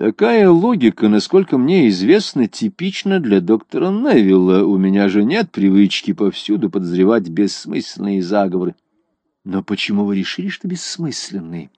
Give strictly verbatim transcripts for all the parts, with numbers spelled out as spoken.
Такая логика, насколько мне известно, типична для доктора Невилла. У меня же нет привычки повсюду подозревать бессмысленные заговоры. Но почему вы решили, что бессмысленные?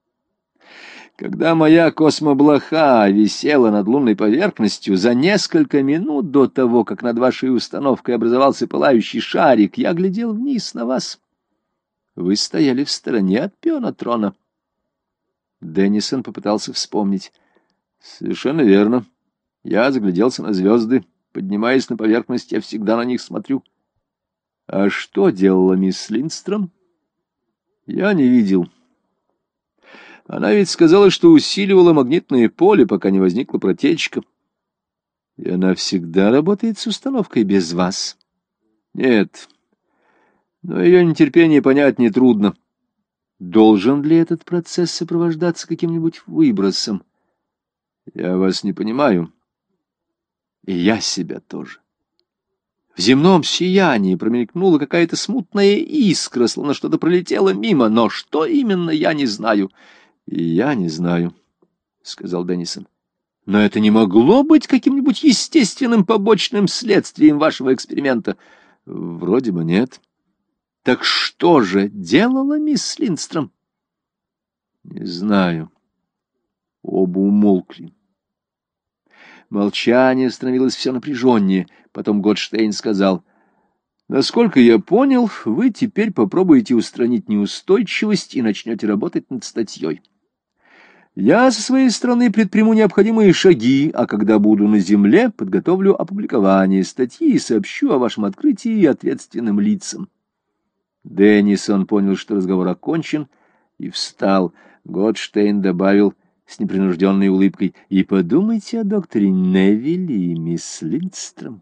Когда моя космоблоха висела над лунной поверхностью, за несколько минут до того, как над вашей установкой образовался пылающий шарик, я глядел вниз на вас. Вы стояли в стороне от пиона трона. Деннисон попытался вспомнить. Совершенно верно. Я загляделся на звезды. Поднимаясь на поверхность, я всегда на них смотрю. А что делала мисс Линдстром? Я не видел. Она ведь сказала, что усиливала магнитное поле, пока не возникла протечка. И она всегда работает с установкой без вас. Нет, но ее нетерпение понять нетрудно. Должен ли этот процесс сопровождаться каким-нибудь выбросом? Я вас не понимаю. И я себя тоже. В земном сиянии промелькнула какая-то смутная искра, словно что-то пролетело мимо, но что именно, я не знаю. И я не знаю, — сказал Деннисон. Но это не могло быть каким-нибудь естественным побочным следствием вашего эксперимента. Вроде бы нет. Так что же делала мисс Линдстром? Не знаю. Оба умолкли. Молчание становилось все напряженнее. Потом Готштейн сказал: насколько я понял, вы теперь попробуете устранить неустойчивость и начнете работать над статьей. Я со своей стороны предприму необходимые шаги, а когда буду на земле, подготовлю опубликование статьи и сообщу о вашем открытии ответственным лицам. Деннисон понял, что разговор окончен, и встал. Готштейн добавил с непринужденной улыбкой: и подумайте о докторе Невилле и мисс Линдстром.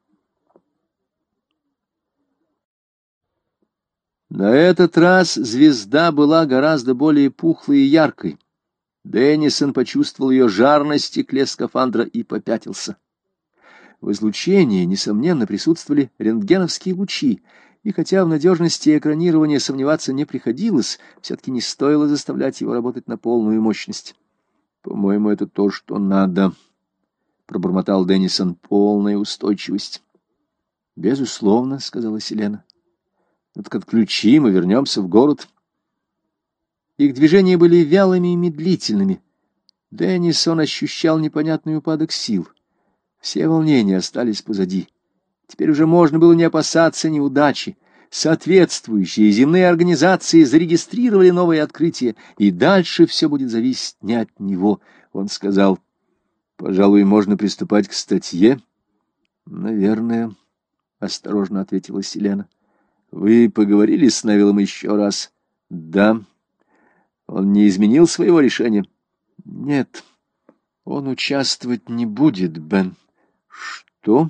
На этот раз звезда была гораздо более пухлой и яркой. Деннисон почувствовал ее жар на стекле скафандра и попятился. В излучении, несомненно, присутствовали рентгеновские лучи, и хотя в надежности экранирования сомневаться не приходилось, все-таки не стоило заставлять его работать на полную мощность. «По-моему, это то, что надо», — пробормотал Деннисон, — «полная устойчивость». «Безусловно», — сказала Селена. «Ну так отключим и вернемся в город». Их движения были вялыми и медлительными. Деннисон ощущал непонятный упадок сил. Все волнения остались позади. Теперь уже можно было не опасаться неудачи. Соответствующие земные организации зарегистрировали новые открытия, и дальше все будет зависеть не от него. Он сказал: «Пожалуй, можно приступать к статье». «Наверное», — осторожно ответила Селена. «Вы поговорили с Невиллом еще раз?» «Да». «Он не изменил своего решения?» «Нет, он участвовать не будет, Бен». «Что?»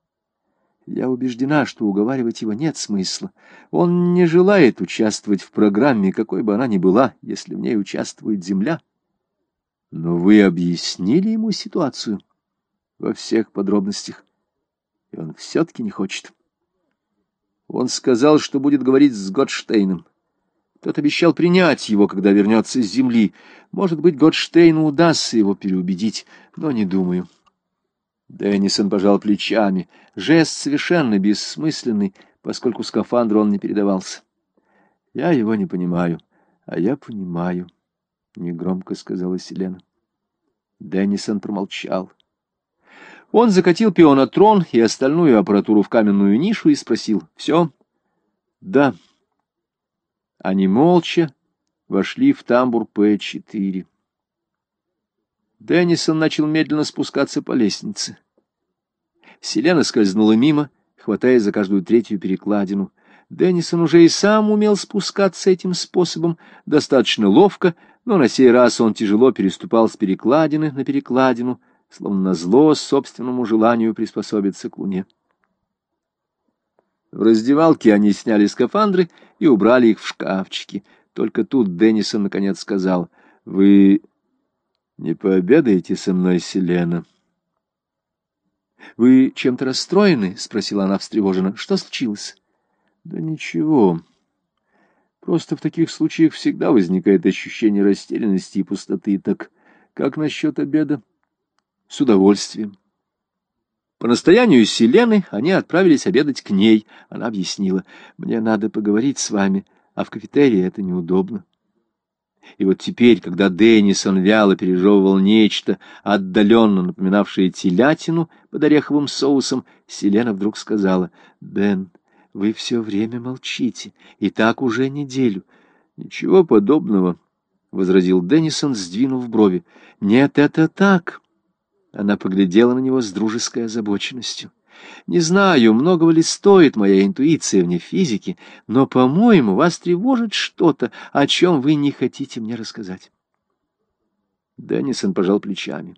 «Я убеждена, что уговаривать его нет смысла. Он не желает участвовать в программе, какой бы она ни была, если в ней участвует Земля». «Но вы объяснили ему ситуацию во всех подробностях, и он все-таки не хочет». «Он сказал, что будет говорить с Готштейном. Тот обещал принять его, когда вернется с земли. Может быть, Готштейну удастся его переубедить, но не думаю». Деннисон пожал плечами. Жест совершенно бессмысленный, поскольку скафандру он не передавался. «Я его не понимаю, а я понимаю», — негромко сказала Селена. Деннисон промолчал. Он закатил пионотрон и остальную аппаратуру в каменную нишу и спросил: «Все?» «Да». Они молча вошли в тамбур П четыре. Деннисон начал медленно спускаться по лестнице. Селена скользнула мимо, хватая за каждую третью перекладину. Деннисон уже и сам умел спускаться этим способом, достаточно ловко, но на сей раз он тяжело переступал с перекладины на перекладину, словно назло собственному желанию приспособиться к луне. В раздевалке они сняли скафандры и убрали их в шкафчики. Только тут Деннисон наконец сказал: «Вы не пообедаете со мной, Селена?» «Вы чем-то расстроены?» — спросила она встревоженно. «Что случилось?» «Да ничего. Просто в таких случаях всегда возникает ощущение растерянности и пустоты. Так Как насчет обеда? С удовольствием. По настоянию Селены они отправились обедать к ней. Она объяснила: мне надо поговорить с вами, а в кафетерии это неудобно. И вот теперь, когда Деннисон вяло пережевывал нечто, отдаленно напоминавшее телятину под ореховым соусом, Селена вдруг сказала: «Бен, вы все время молчите, и так уже неделю». «Ничего подобного», — возразил Деннисон, сдвинув брови. «Нет, это так». Она поглядела на него с дружеской озабоченностью. «Не знаю, многого ли стоит моя интуиция вне физики, но, по-моему, вас тревожит что-то, о чем вы не хотите мне рассказать». Деннисон пожал плечами.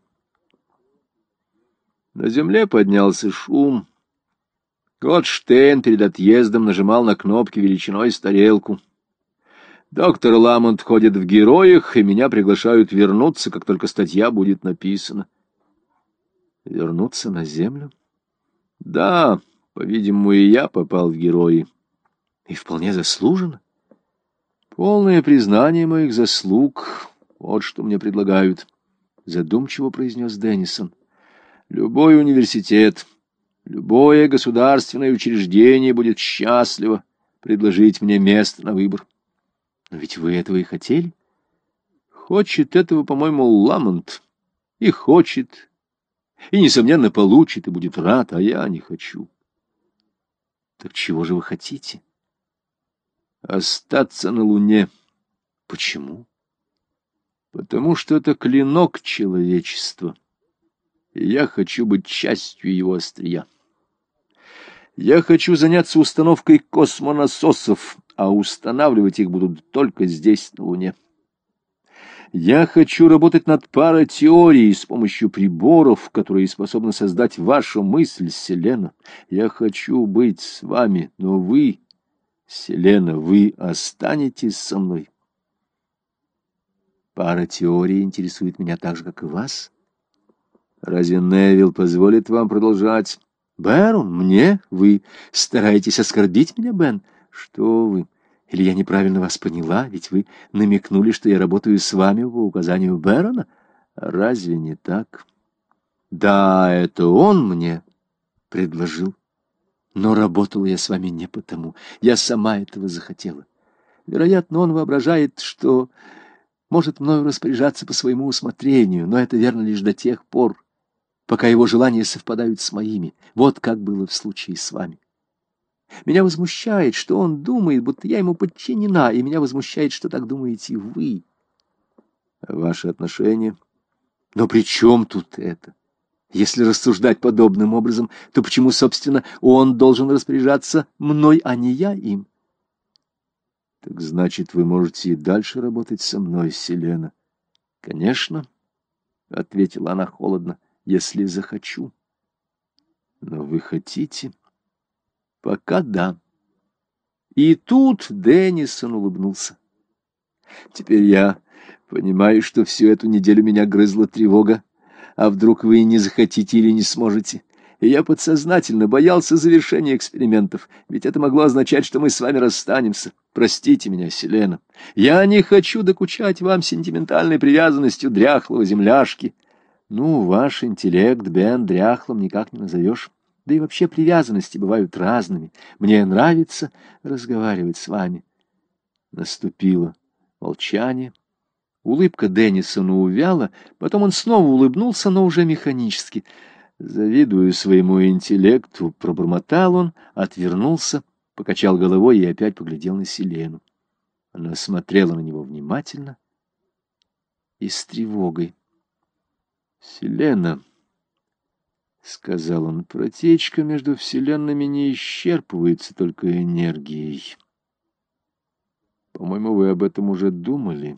На земле поднялся шум. Готштейн перед отъездом нажимал на кнопки величиной с тарелку. Доктор Ламонт ходит в героях, и меня приглашают вернуться, как только статья будет написана. Вернуться на землю? Да, по-видимому, и я попал в герои. И вполне заслуженно. Полное признание моих заслуг — вот что мне предлагают, — задумчиво произнес Деннисон. Любой университет, любое государственное учреждение будет счастливо предложить мне место на выбор. Но ведь вы этого и хотели. Хочет этого, по-моему, Ламонт. И хочет, и, несомненно, получит, и будет рад, а я не хочу. Так чего же вы хотите? Остаться на Луне. Почему? Потому что это клинок человечества, и я хочу быть частью его острия. Я хочу заняться установкой космонасосов, а устанавливать их будут только здесь, на Луне. Я хочу работать над паратеорией с помощью приборов, которые способны создать вашу мысль, Селена. Я хочу быть с вами, но вы, Селена, вы останетесь со мной. Паратеория интересует меня так же, как и вас. Разве Невилл позволит вам продолжать? Бэрон, мне? Вы стараетесь оскорбить меня, Бен? Что вы? Или я неправильно вас поняла? Ведь вы намекнули, что я работаю с вами по указанию Бэрона. Разве не так? Да, это он мне предложил. Но работала я с вами не потому. Я сама этого захотела. Вероятно, он воображает, что может мною распоряжаться по своему усмотрению, но это верно лишь до тех пор, пока его желания совпадают с моими. Вот как было в случае с вами. Меня возмущает, что он думает, будто я ему подчинена, и меня возмущает, что так думаете вы. Ваши отношения? Но при чем тут это? Если рассуждать подобным образом, то почему, собственно, он должен распоряжаться мной, а не я им? Так значит, вы можете и дальше работать со мной, Селена? Конечно, — ответила она холодно, — если захочу. Но вы хотите? Пока да. И тут Деннисон улыбнулся. Теперь я понимаю, что всю эту неделю меня грызла тревога. А вдруг вы не захотите или не сможете? И я подсознательно боялся завершения экспериментов, ведь это могло означать, что мы с вами расстанемся. Простите меня, Селена. Я не хочу докучать вам сентиментальной привязанностью дряхлого земляшки. Ну, ваш интеллект, Бен, дряхлым никак не назовешь. Да и вообще привязанности бывают разными. Мне нравится разговаривать с вами. Наступило молчание. Улыбка Деннисона увяла, потом он снова улыбнулся, но уже механически. «Завидую своему интеллекту», — пробормотал он, отвернулся, покачал головой и опять поглядел на Селену. Она смотрела на него внимательно и с тревогой. «Селена», — сказал он, — «протечка между вселенными не исчерпывается только энергией. По-моему, вы об этом уже думали».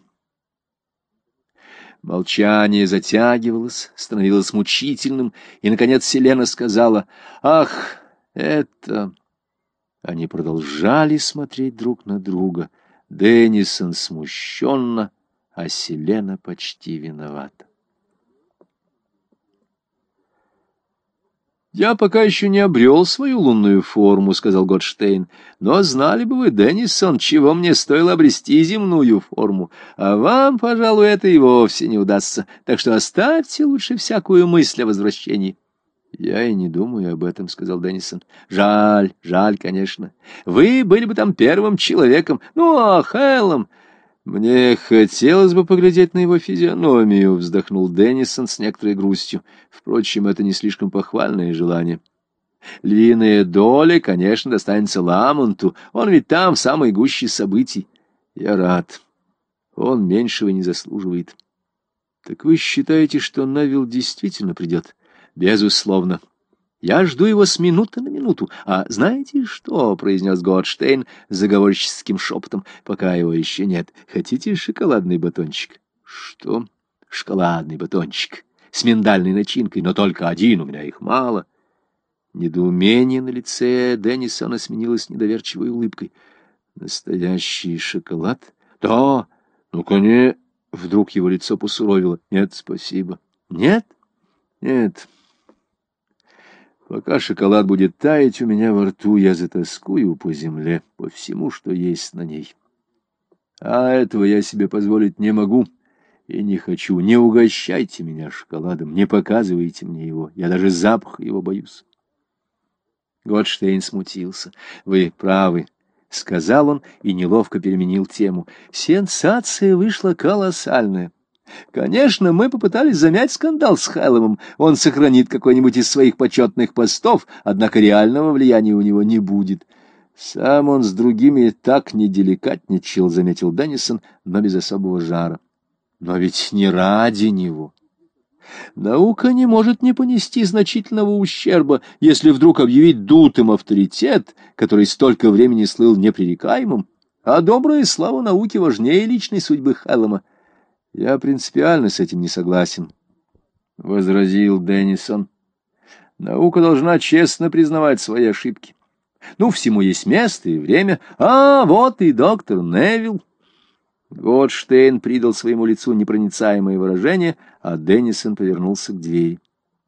Молчание затягивалось, становилось мучительным, и, наконец, Селена сказала: «Ах, это...» Они продолжали смотреть друг на друга. Деннисон смущенно, а Селена почти виновата. «Я пока еще не обрел свою лунную форму», — сказал Готштейн. «Но знали бы вы, Деннисон, чего мне стоило обрести земную форму. А вам, пожалуй, это и вовсе не удастся. Так что оставьте лучше всякую мысль о возвращении». «Я и не думаю об этом», — сказал Деннисон. «Жаль, жаль, конечно. Вы были бы там первым человеком. Ну, а Хэллом...» «Мне хотелось бы поглядеть на его физиономию», — вздохнул Деннисон с некоторой грустью. «Впрочем, это не слишком похвальное желание. Львиная доля, конечно, достанется Ламонту. Он ведь там в самой гуще событий. Я рад. Он меньшего не заслуживает». «Так вы считаете, что Невилл действительно придет?» «Безусловно. Я жду его с минуты на минуту. А знаете что?» — произнес Готштейн заговорческим шепотом, пока его еще нет. «Хотите шоколадный батончик?» «Что?» «Шоколадный батончик с миндальной начинкой, но только один, у меня их мало». Недоумение на лице Деннисона сменилось недоверчивой улыбкой. «Настоящий шоколад?» «Да, ну, конечно». Вдруг его лицо посуровило. «Нет, спасибо». «Нет?» «Нет». Пока шоколад будет таять у меня во рту, я затоскую по земле, по всему, что есть на ней. А этого я себе позволить не могу и не хочу. Не угощайте меня шоколадом, не показывайте мне его. Я даже запаха его боюсь. Готштейн смутился. «Вы правы», — сказал он и неловко переменил тему. «Сенсация вышла колоссальная. Конечно, мы попытались замять скандал с Хэлломом. Он сохранит какой-нибудь из своих почетных постов, однако реального влияния у него не будет». «Сам он с другими так не деликатничал», — заметил Деннисон, но без особого жара. «Но ведь не ради него. Наука не может не понести значительного ущерба, если вдруг объявить дутым авторитет, который столько времени слыл непререкаемым, а добрая слава науки важнее личной судьбы Хэллома». «Я принципиально с этим не согласен», — возразил Деннисон. «Наука должна честно признавать свои ошибки. Ну, всему есть место и время. А, вот и доктор Невилл». Готштейн придал своему лицу непроницаемое выражение, а Деннисон повернулся к двери.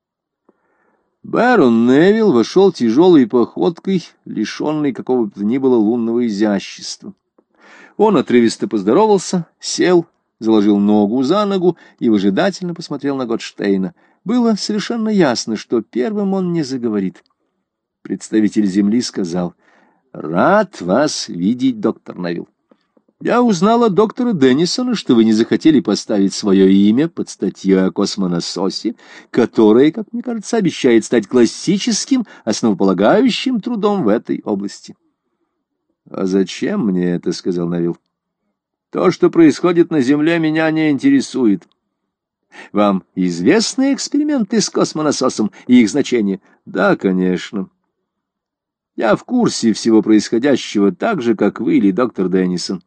Бэрон Невилл вошел тяжелой походкой, лишенной какого бы то ни было лунного изящества. Он отрывисто поздоровался, сел, заложил ногу за ногу и выжидательно посмотрел на Готштейна. Было совершенно ясно, что первым он не заговорит. Представитель Земли сказал: «Рад вас видеть, доктор Невилл. Я узнал от доктора Деннисона, что вы не захотели поставить свое имя под статьей о космонасосе, которая, как мне кажется, обещает стать классическим, основополагающим трудом в этой области». «А зачем мне это?» — сказал Невилл. «То, что происходит на Земле, меня не интересует. Вам известны эксперименты с космонасосом и их значение?» «Да, конечно. Я в курсе всего происходящего, так же, как вы или доктор Деннисон».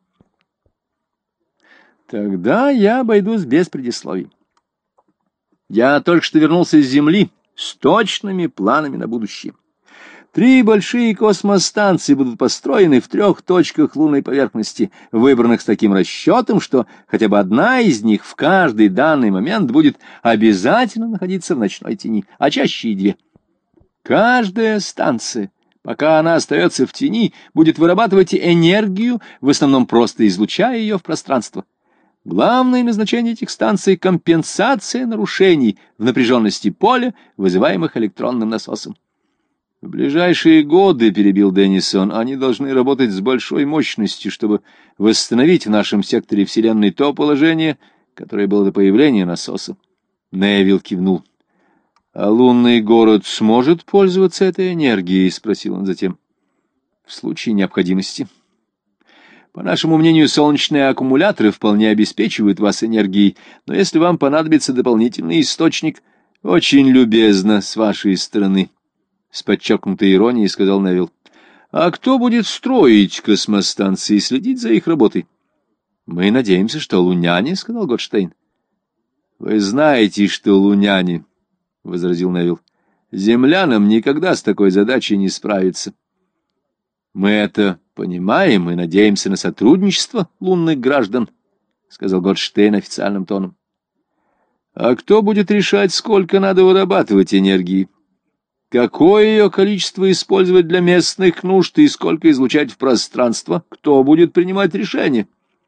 «Тогда я обойдусь без предисловий. Я только что вернулся с Земли с точными планами на будущее. Три большие космостанции будут построены в трех точках лунной поверхности, выбранных с таким расчетом, что хотя бы одна из них в каждый данный момент будет обязательно находиться в ночной тени, а чаще и две. Каждая станция, пока она остается в тени, будет вырабатывать энергию, в основном просто излучая ее в пространство. Главное назначение этих станций — компенсация нарушений в напряженности поля, вызываемых электронным насосом. В ближайшие годы, — перебил Деннисон, — они должны работать с большой мощностью, чтобы восстановить в нашем секторе Вселенной то положение, которое было до появления насоса. Невилл кивнул. — А лунный город сможет пользоваться этой энергией? — спросил он затем. — В случае необходимости. По нашему мнению, солнечные аккумуляторы вполне обеспечивают вас энергией, но если вам понадобится дополнительный источник, очень любезно с вашей стороны. С подчеркнутой иронией сказал Невилл. «А кто будет строить космостанции и следить за их работой?» «Мы надеемся, что луняне», — сказал Готштейн. «Вы знаете, что луняне», — возразил Невилл. «Землянам никогда с такой задачей не справиться». «Мы это понимаем и надеемся на сотрудничество лунных граждан», — сказал Готштейн официальным тоном. «А кто будет решать, сколько надо вырабатывать энергии?» Какое ее количество использовать для местных нужд и сколько излучать в пространство? Кто будет принимать решение?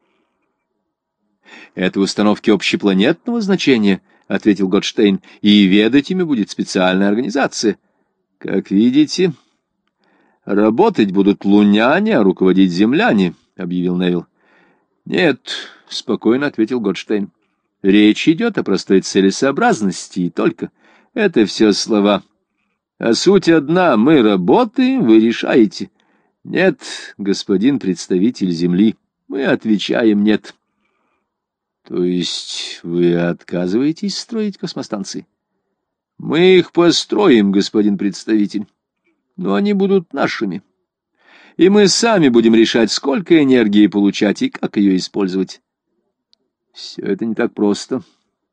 Это установки общепланетного значения, — ответил Готштейн, — и ведать ими будет специальная организация. Как видите, работать будут луняне, а руководить земляне, — объявил Невилл. Нет, — спокойно ответил Готштейн. Речь идет о простой целесообразности и только. Это все слова. А суть одна — мы работаем, вы решаете. Нет, господин представитель Земли, мы отвечаем нет. То есть вы отказываетесь строить космостанции? Мы их построим, господин представитель, но они будут нашими. И мы сами будем решать, сколько энергии получать и как ее использовать. Все это не так просто.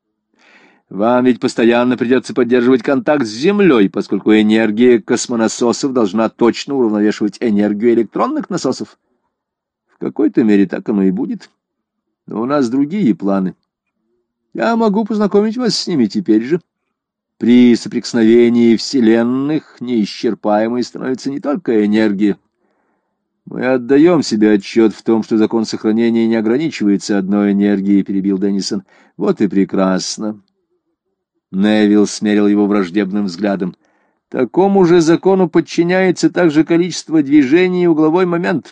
Вам ведь постоянно придется поддерживать контакт с Землей, поскольку энергия космонасосов должна точно уравновешивать энергию электронных насосов. В какой-то мере так оно и будет. Но у нас другие планы. Я могу познакомить вас с ними теперь же. При соприкосновении вселенных неисчерпаемой становится не только энергия. Мы отдаем себе отчет в том, что закон сохранения не ограничивается одной энергией, — перебил Деннисон. Вот и прекрасно. Невилл смерил его враждебным взглядом. Такому же закону подчиняется также количество движений и угловой момент.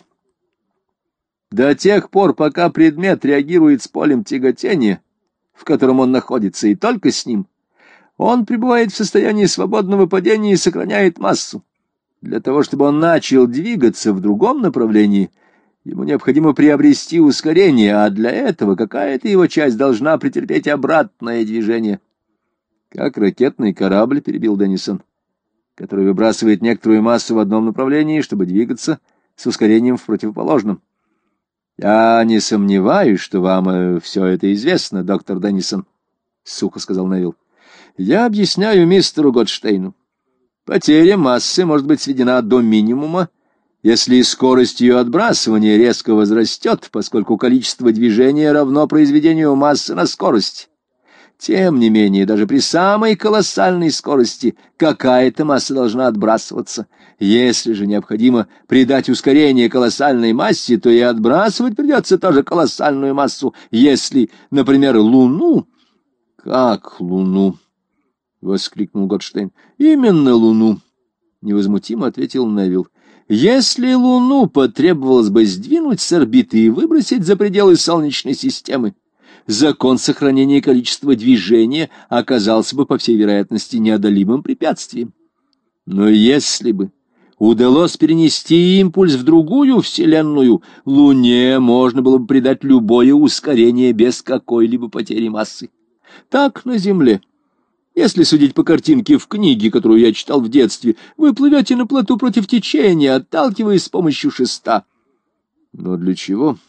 До тех пор, пока предмет реагирует с полем тяготения, в котором он находится, и только с ним, он пребывает в состоянии свободного падения и сохраняет массу. Для того, чтобы он начал двигаться в другом направлении, ему необходимо приобрести ускорение, а для этого какая-то его часть должна претерпеть обратное движение. Как ракетный корабль, — перебил Деннисон, — который выбрасывает некоторую массу в одном направлении, чтобы двигаться с ускорением в противоположном. Я не сомневаюсь, что вам э, все это известно, доктор Деннисон, — сухо сказал Невилл. Я объясняю мистеру Готштейну. Потеря массы может быть сведена до минимума, если скорость ее отбрасывания резко возрастет, поскольку количество движения равно произведению массы на скорость. Тем не менее, даже при самой колоссальной скорости какая-то масса должна отбрасываться. Если же необходимо придать ускорение колоссальной массе, то и отбрасывать придется тоже колоссальную массу. Если, например, Луну... — Как Луну? — воскликнул Готштейн. — Именно Луну, — невозмутимо ответил Невилл. Если Луну потребовалось бы сдвинуть с орбиты и выбросить за пределы Солнечной системы, закон сохранения количества движения оказался бы, по всей вероятности, неодолимым препятствием. Но если бы удалось перенести импульс в другую вселенную, Луне можно было бы придать любое ускорение без какой-либо потери массы. Так на Земле. Если судить по картинке в книге, которую я читал в детстве, вы плывете на плоту против течения, отталкиваясь с помощью шеста. Но для чего?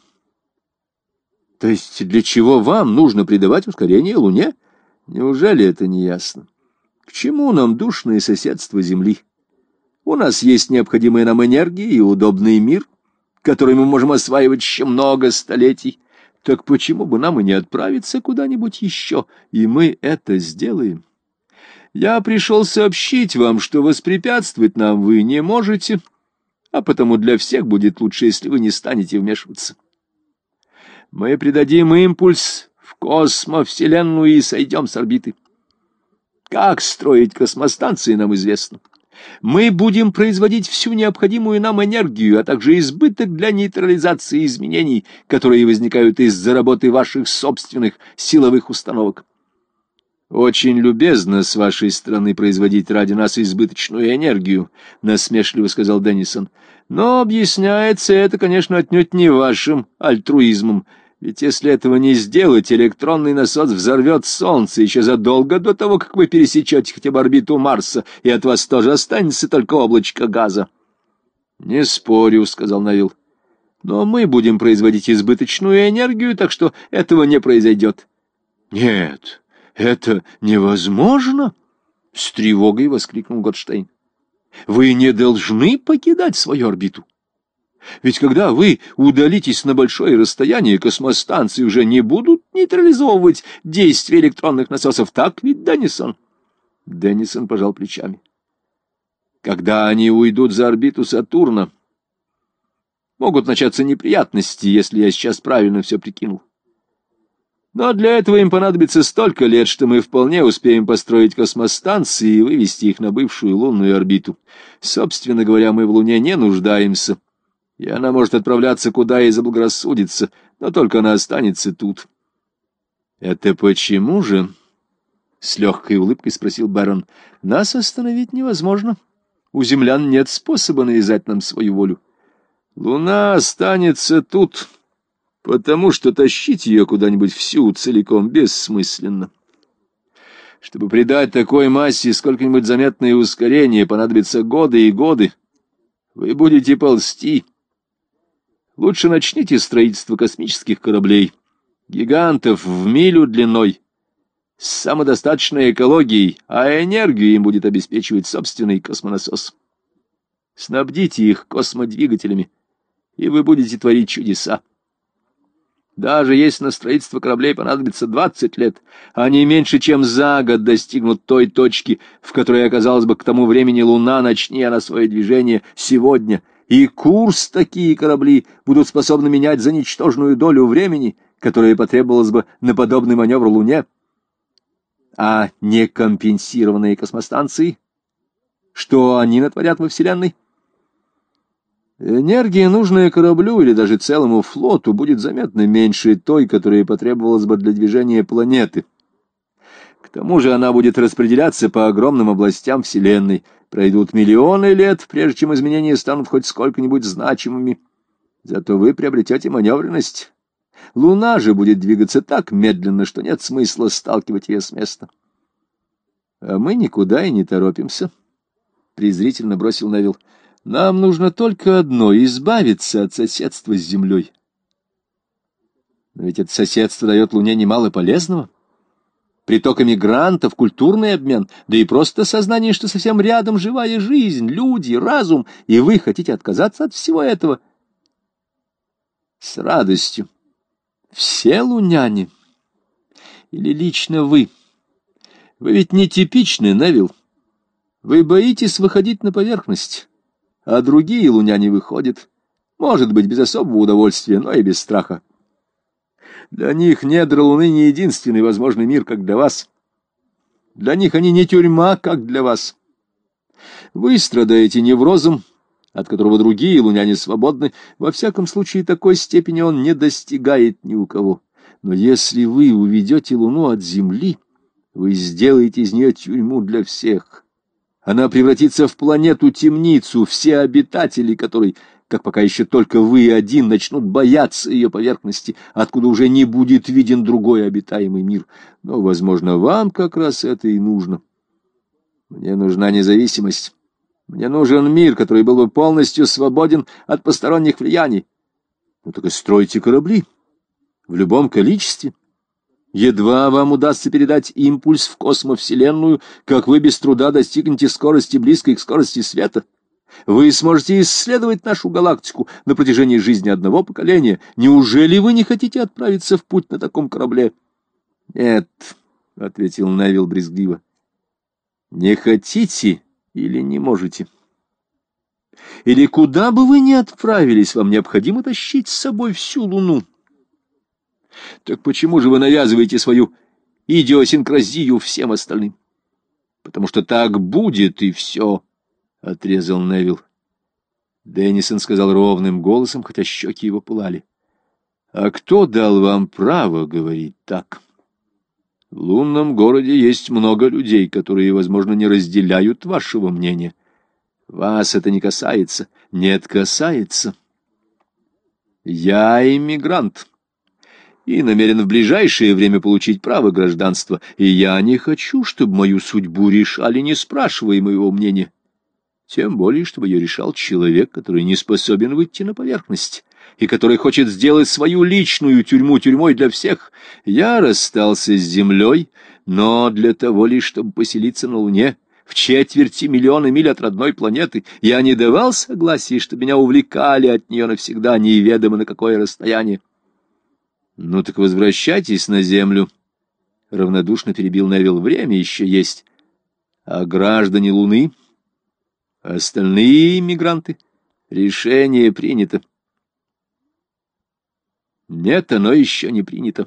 То есть для чего вам нужно придавать ускорение Луне? Неужели это не ясно? К чему нам душное соседство Земли? У нас есть необходимая нам энергия и удобный мир, который мы можем осваивать еще много столетий. Так почему бы нам и не отправиться куда-нибудь еще? И мы это сделаем. Я пришел сообщить вам, что воспрепятствовать нам вы не можете, а потому для всех будет лучше, если вы не станете вмешиваться. Мы придадим импульс в космовселенную и сойдем с орбиты. Как строить космостанции, нам известно. Мы будем производить всю необходимую нам энергию, а также избыток для нейтрализации изменений, которые возникают из-за работы ваших собственных силовых установок. Очень любезно с вашей стороны производить ради нас избыточную энергию, — насмешливо сказал Деннисон. Но объясняется это, конечно, отнюдь не вашим альтруизмом. Ведь если этого не сделать, электронный насос взорвет Солнце еще задолго до того, как вы пересечете хотя бы орбиту Марса, и от вас тоже останется только облачко газа. — Не спорю, — сказал Невилл. — Но мы будем производить избыточную энергию, так что этого не произойдет. — Нет, это невозможно! — с тревогой воскликнул Готштейн. — Вы не должны покидать свою орбиту. Ведь когда вы удалитесь на большое расстояние, космостанции уже не будут нейтрализовывать действие электронных насосов. Так ведь, Деннисон? Деннисон пожал плечами. Когда они уйдут за орбиту Сатурна, могут начаться неприятности, если я сейчас правильно все прикинул. Но для этого им понадобится столько лет, что мы вполне успеем построить космостанции и вывести их на бывшую лунную орбиту. Собственно говоря, мы в Луне не нуждаемся, и она может отправляться куда ей заблагорассудится, но только она останется тут. — Это почему же? — с легкой улыбкой спросил барон. — Нас остановить невозможно. У землян нет способа навязать нам свою волю. Луна останется тут, потому что тащить ее куда-нибудь всю целиком бессмысленно. Чтобы придать такой массе сколько-нибудь заметное ускорение, понадобятся годы и годы. Вы будете ползти. Лучше начните строительство космических кораблей, гигантов в милю длиной, с самодостаточной экологией, а энергию им будет обеспечивать собственный космонасос. Снабдите их космодвигателями, и вы будете творить чудеса. Даже если на строительство кораблей понадобится двадцать лет, они меньше чем за год достигнут той точки, в которой оказалась бы к тому времени Луна, начни она свое движение сегодня, и курс такие корабли будут способны менять за ничтожную долю времени, которая потребовалась бы на подобный маневр Луне. А некомпенсированные космостанции? Что они натворят во Вселенной? Энергия, нужная кораблю или даже целому флоту, будет заметно меньше той, которая потребовалась бы для движения планеты. К тому же она будет распределяться по огромным областям Вселенной. Пройдут миллионы лет, прежде чем изменения станут хоть сколько-нибудь значимыми. Зато вы приобретете маневренность. Луна же будет двигаться так медленно, что нет смысла сталкивать ее с места. — А мы никуда и не торопимся, — презрительно бросил Невилл. — Нам нужно только одно — избавиться от соседства с Землей. Но ведь это соседство дает Луне немало полезного. Приток эмигрантов, культурный обмен, да и просто сознание, что совсем рядом живая жизнь, люди, разум, и вы хотите отказаться от всего этого. С радостью. Все луняне? Или лично вы? Вы ведь нетипичный, Невилл. Вы боитесь выходить на поверхность, а другие луняне выходят, может быть, без особого удовольствия, но и без страха. Для них недра Луны не единственный возможный мир, как для вас. Для них они не тюрьма, как для вас. Вы страдаете неврозом, от которого другие луняне свободны. Во всяком случае, такой степени он не достигает ни у кого. Но если вы уведете Луну от Земли, вы сделаете из нее тюрьму для всех. Она превратится в планету-темницу, все обитатели которой, как пока еще только вы один, начнут бояться ее поверхности, откуда уже не будет виден другой обитаемый мир. Но, возможно, вам как раз это и нужно. Мне нужна независимость. Мне нужен мир, который был бы полностью свободен от посторонних влияний. Ну так и стройте корабли в любом количестве. Едва вам удастся передать импульс в космовселенную, как вы без труда достигнете скорости, близкой к скорости света. Вы сможете исследовать нашу галактику на протяжении жизни одного поколения. Неужели вы не хотите отправиться в путь на таком корабле? — Нет, — ответил Невилл брезгливо. — Не хотите или не можете? Или куда бы вы ни отправились, вам необходимо тащить с собой всю Луну. Так почему же вы навязываете свою идиосинкразию всем остальным? Потому что так будет, и все, — отрезал Невилл. Деннисон сказал ровным голосом, хотя щеки его пылали. — А кто дал вам право говорить так? В лунном городе есть много людей, которые, возможно, не разделяют вашего мнения. Вас это не касается. Нет, касается. Я иммигрант и намерен в ближайшее время получить право гражданства, и я не хочу, чтобы мою судьбу решали, не спрашивая моего мнения. Тем более, чтобы ее решал человек, который не способен выйти на поверхность, и который хочет сделать свою личную тюрьму тюрьмой для всех. Я расстался с землей, но для того лишь, чтобы поселиться на Луне, в четверти миллиона миль от родной планеты. Я не давал согласия, чтобы меня увлекали от нее навсегда, неведомо на какое расстояние. — Ну так возвращайтесь на Землю, — равнодушно перебил Невилл. — Время еще есть. А граждане Луны? Остальные иммигранты? Решение принято. Нет, оно еще не принято.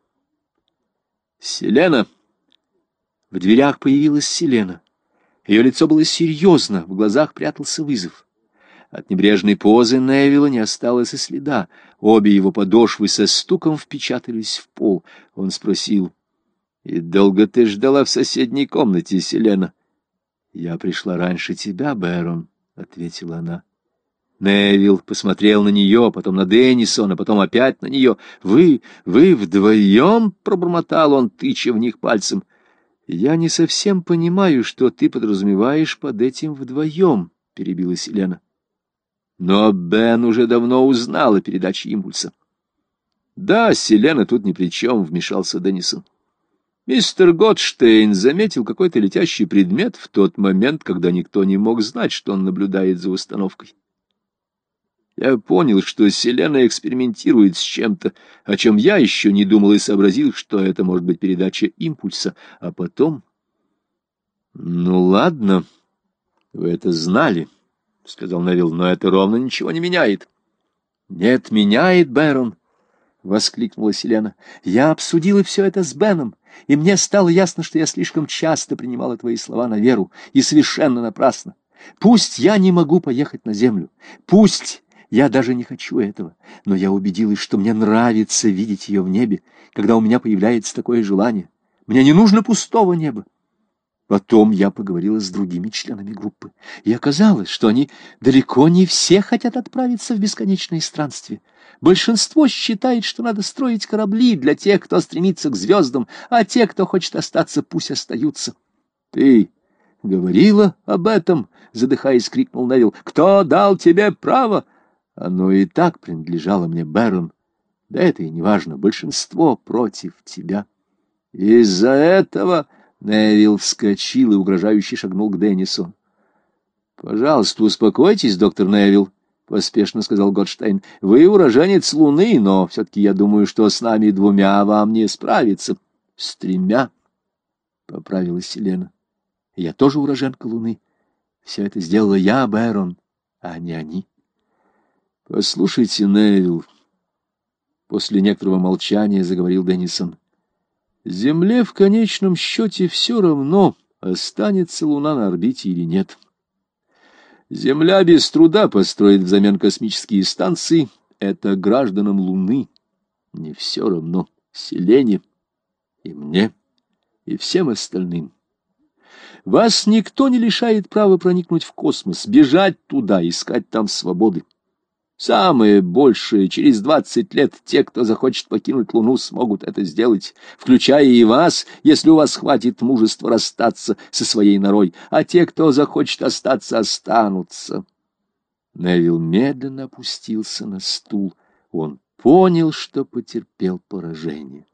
Селена. В дверях появилась Селена. Ее лицо было серьезно, в глазах прятался вызов. От небрежной позы Невилла не осталось и следа. Обе его подошвы со стуком впечатались в пол. Он спросил: «И долго ты ждала в соседней комнате, Селена?» «Я пришла раньше тебя, Бэрон», — ответила она. Невилл посмотрел на нее, потом на Деннисона, потом опять на нее. «Вы, вы вдвоем?» — пробормотал он, тыча в них пальцем. «Я не совсем понимаю, что ты подразумеваешь под этим вдвоем», — перебила Селена. Но Бен уже давно узнал о передаче импульса. «Да, Селена тут ни при чем», — вмешался Деннисон. «Мистер Готштейн заметил какой-то летящий предмет в тот момент, когда никто не мог знать, что он наблюдает за установкой. Я понял, что Селена экспериментирует с чем-то, о чем я еще не думал и сообразил, что это может быть передача импульса. А потом...» «Ну ладно, вы это знали», — сказал Невилл, — «но это ровно ничего не меняет». «Нет, меняет, Бэрон», — воскликнула Селена. «Я обсудила все это с Беном, и мне стало ясно, что я слишком часто принимала твои слова на веру, и совершенно напрасно. Пусть я не могу поехать на землю, пусть я даже не хочу этого, но я убедилась, что мне нравится видеть ее в небе, когда у меня появляется такое желание. Мне не нужно пустого неба». Потом я поговорила с другими членами группы, и оказалось, что они далеко не все хотят отправиться в бесконечные странствия. Большинство считает, что надо строить корабли для тех, кто стремится к звездам, а те, кто хочет остаться, пусть остаются. — Ты говорила об этом? — задыхаясь, крикнул Невилл. — Кто дал тебе право? — Оно и так принадлежало мне, Бэрон. Да это и не важно. Большинство против тебя. — Из-за этого... Невилл вскочил и угрожающе шагнул к Деннису. — Пожалуйста, успокойтесь, доктор Невилл, — поспешно сказал Готштейн. — Вы уроженец Луны, но все-таки я думаю, что с нами двумя вам не справиться. — С тремя, — поправилась Селена. — Я тоже уроженка Луны. Все это сделала я, Бэрон, а не они. — Послушайте, Невилл, — после некоторого молчания заговорил Деннисон, — Земле в конечном счете все равно, останется Луна на орбите или нет. Земля без труда построит взамен космические станции. Это гражданам Луны не все равно. Селене и мне, и всем остальным. Вас никто не лишает права проникнуть в космос, бежать туда, искать там свободы. Самое большее, через двадцать лет те, кто захочет покинуть Луну, смогут это сделать, включая и вас, если у вас хватит мужества расстаться со своей норой, а те, кто захочет остаться, останутся. Невилл медленно опустился на стул. Он понял, что потерпел поражение.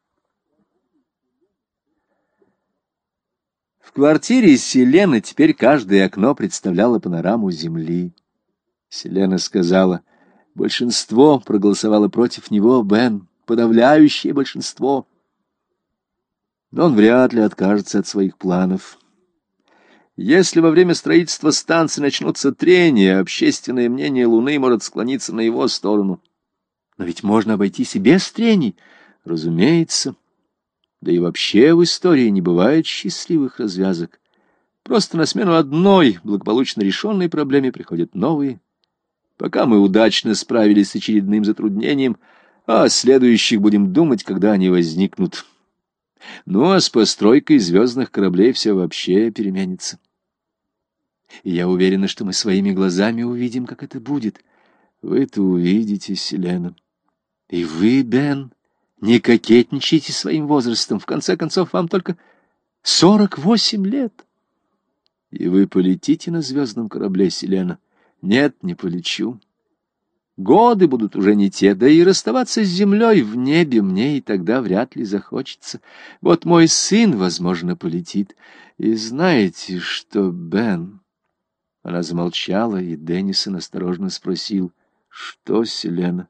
В квартире Селены теперь каждое окно представляло панораму Земли. Селена сказала: большинство проголосовало против него, Бен, подавляющее большинство. Но он вряд ли откажется от своих планов. Если во время строительства станции начнутся трения, общественное мнение Луны может склониться на его сторону. Но ведь можно обойтись и без трений, разумеется. Да и вообще в истории не бывает счастливых развязок. Просто на смену одной благополучно решенной проблеме приходят новые. Пока мы удачно справились с очередным затруднением, а о следующих будем думать, когда они возникнут. Ну, а с постройкой звездных кораблей все вообще переменится. И я уверена, что мы своими глазами увидим, как это будет. Вы-то увидите, Селена. И вы, Бен, не кокетничайте своим возрастом. В конце концов, вам только сорок восемь лет. И вы полетите на звездном корабле, Селена. Нет, не полечу. Годы будут уже не те, да и расставаться с землей в небе мне и тогда вряд ли захочется. Вот мой сын, возможно, полетит. И знаете что, Бен? Она замолчала, и Деннисон осторожно спросил: что, Селена?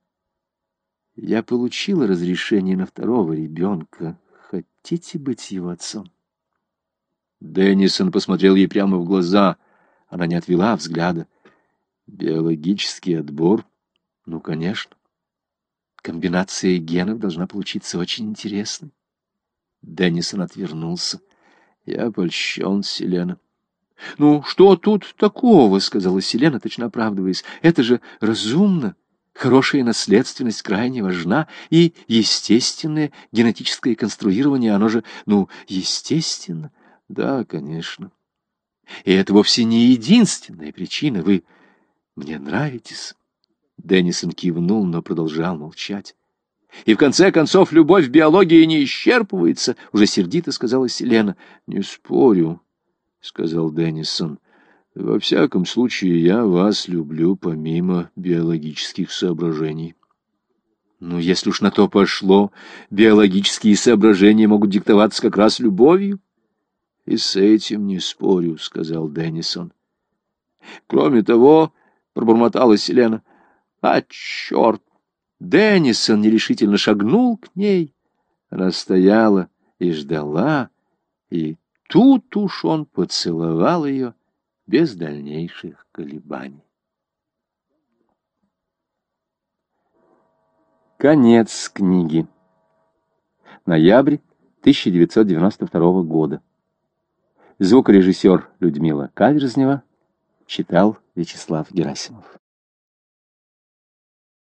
Я получила разрешение на второго ребенка. Хотите быть его отцом? Деннисон посмотрел ей прямо в глаза. Она не отвела взгляда. Биологический отбор? Ну, конечно. Комбинация генов должна получиться очень интересной. Деннисон отвернулся. Я польщен, Селена. «Ну, что тут такого?» — сказала Селена, точно оправдываясь. «Это же разумно. Хорошая наследственность крайне важна. И естественное генетическое конструирование, оно же, ну, естественно. Да, конечно. И это вовсе не единственная причина. Вы мне нравитесь». Деннисон кивнул, но продолжал молчать. «И в конце концов любовь в биологии не исчерпывается», — уже сердито сказала Селена. «Не спорю», — сказал Деннисон. «Во всяком случае, я вас люблю помимо биологических соображений». «Ну, если уж на то пошло, биологические соображения могут диктоваться как раз любовью». «И с этим не спорю», — сказал Деннисон. «Кроме того», — пробормотала Селена, — «а, черт!» Деннисон нерешительно шагнул к ней. Она стояла и ждала, и тут уж он поцеловал ее без дальнейших колебаний. Конец книги. Ноябрь тысяча девятьсот девяносто второго года. Звукорежиссер Людмила Каверзнева читал Вячеслав Герасимов.